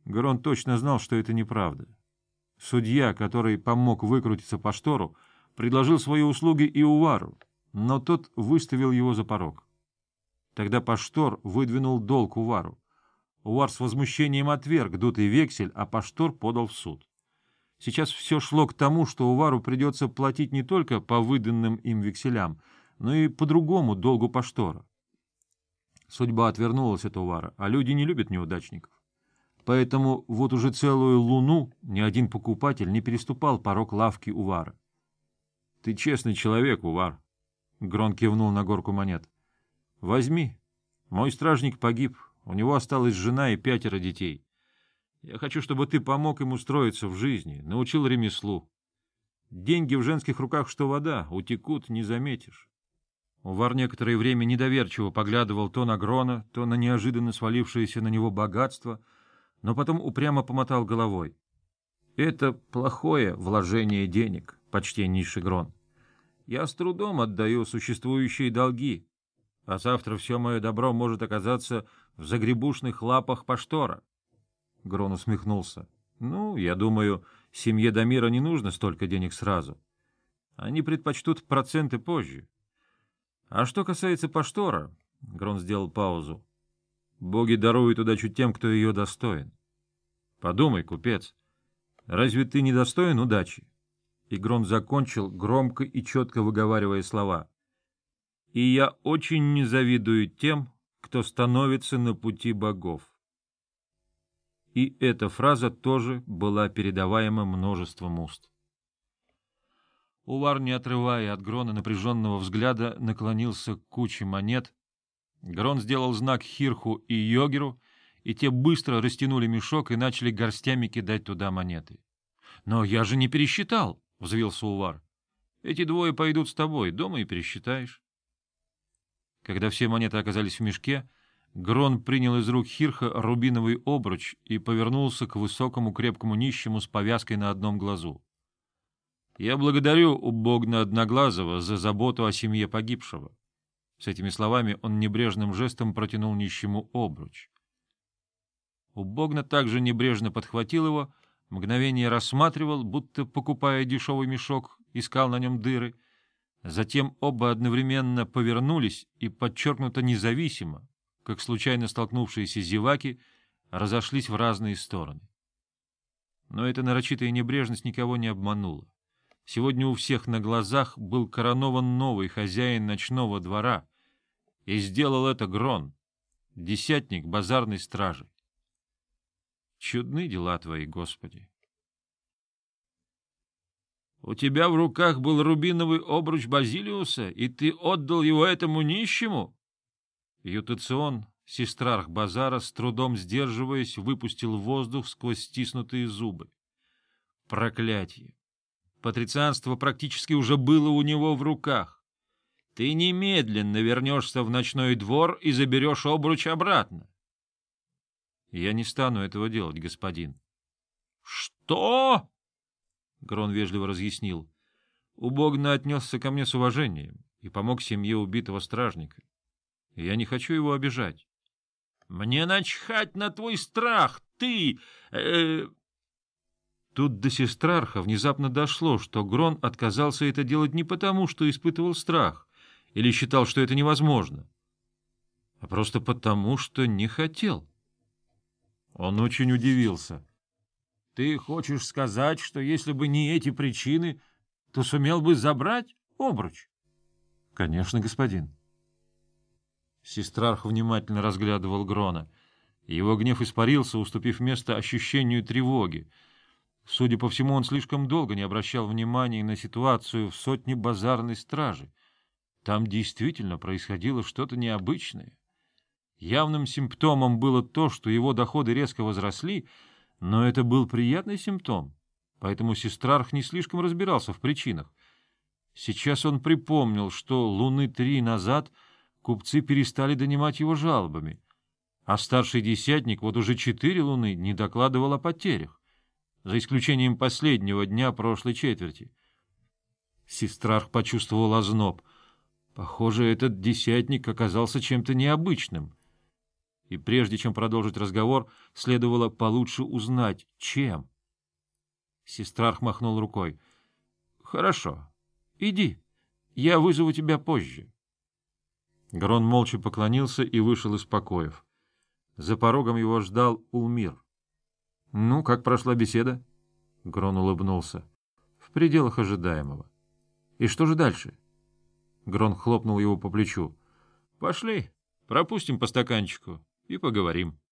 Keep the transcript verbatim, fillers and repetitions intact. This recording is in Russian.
Грон точно знал, что это неправда. Судья, который помог выкрутиться Паштору, предложил свои услуги и Увару, но тот выставил его за порог. Тогда Паштор выдвинул долг Увару. Увар с возмущением отверг дутый вексель, а Паштор подал в суд. Сейчас все шло к тому, что Увару придется платить не только по выданным им векселям, но и по другому долгу Паштора. Судьба отвернулась от Увара, а люди не любят неудачников. Поэтому вот уже целую луну ни один покупатель не переступал порог лавки Увара. — Ты честный человек, Увар, — Грон кивнул на горку монет. — Возьми. Мой стражник погиб, у него осталась жена и пятеро детей. Я хочу, чтобы ты помог им устроиться в жизни, научил ремеслу. Деньги в женских руках, что вода, утекут, не заметишь. Увар некоторое время недоверчиво поглядывал то на Грона, то на неожиданно свалившееся на него богатство, но потом упрямо помотал головой. — Это плохое вложение денег, почтеннейший Грон. Я с трудом отдаю существующие долги, а завтра все мое добро может оказаться в загребушных лапах Паштора. Грон усмехнулся. — Ну, я думаю, семье Дамира не нужно столько денег сразу. Они предпочтут проценты позже. А что касается Паштора, — Грон сделал паузу, — боги даруют удачу тем, кто ее достоин. Подумай, купец, разве ты не достоин удачи? И Грон закончил, громко и четко выговаривая слова. И я очень не завидую тем, кто становится на пути богов. И эта фраза тоже была передаваема множеством уст. Увар, не отрывая от Грона напряженного взгляда, наклонился к куче монет. Грон сделал знак Хирху и Йогеру, и те быстро растянули мешок и начали горстями кидать туда монеты. — Но я же не пересчитал, — взвился Увар. — Эти двое пойдут с тобой, дома и пересчитаешь. Когда все монеты оказались в мешке, Грон принял из рук Хирха рубиновый обруч и повернулся к высокому крепкому нищему с повязкой на одном глазу. — Я благодарю Убогна Одноглазого за заботу о семье погибшего. С этими словами он небрежным жестом протянул нищему обруч. Убогна также небрежно подхватил его, мгновение рассматривал, будто, покупая дешевый мешок, искал на нем дыры. Затем оба одновременно повернулись и, подчеркнуто независимо, как случайно столкнувшиеся зеваки, разошлись в разные стороны. Но эта нарочитая небрежность никого не обманула. Сегодня у всех на глазах был коронован новый хозяин ночного двора, и сделал это Грон, десятник базарной стражи. Чудны дела твои, Господи! — У тебя в руках был рубиновый обруч Базилиуса, и ты отдал его этому нищему? Ютацион, сестрарх базара, с трудом сдерживаясь, выпустил воздух сквозь стиснутые зубы. Проклятье! Патрицианство практически уже было у него в руках. Ты немедленно вернешься в ночной двор и заберешь обруч обратно. — Я не стану этого делать, господин. — Что? — Грон вежливо разъяснил. — Убогна отнесся ко мне с уважением и помог семье убитого стражника. Я не хочу его обижать. — Мне начхать на твой страх, ты... Э... Тут до сестрарха внезапно дошло, что Грон отказался это делать не потому, что испытывал страх или считал, что это невозможно, а просто потому, что не хотел. Он очень удивился. — Ты хочешь сказать, что если бы не эти причины, то сумел бы забрать обруч? — Конечно, господин. Сестрарх внимательно разглядывал Грона. Его гнев испарился, уступив место ощущению тревоги. Судя по всему, он слишком долго не обращал внимания на ситуацию в сотне базарной стражи. Там действительно происходило что-то необычное. Явным симптомом было то, что его доходы резко возросли, но это был приятный симптом, поэтому сестрарх не слишком разбирался в причинах. Сейчас он припомнил, что луны три назад купцы перестали донимать его жалобами, а старший десятник вот уже четыре луны не докладывал о потерях, за исключением последнего дня прошлой четверти. Сестрарх почувствовал озноб. Похоже, этот десятник оказался чем-то необычным. и прежде чем продолжить разговор, следовало получше узнать, чем. Сестрарх махнул рукой. — Хорошо. Иди. Я вызову тебя позже. Грон молча поклонился и вышел из покоев. За порогом его ждал Улмир. — Ну, как прошла беседа? Грон улыбнулся. — В пределах ожидаемого. — И что же дальше? Грон хлопнул его по плечу. — Пошли, пропустим по стаканчику и поговорим.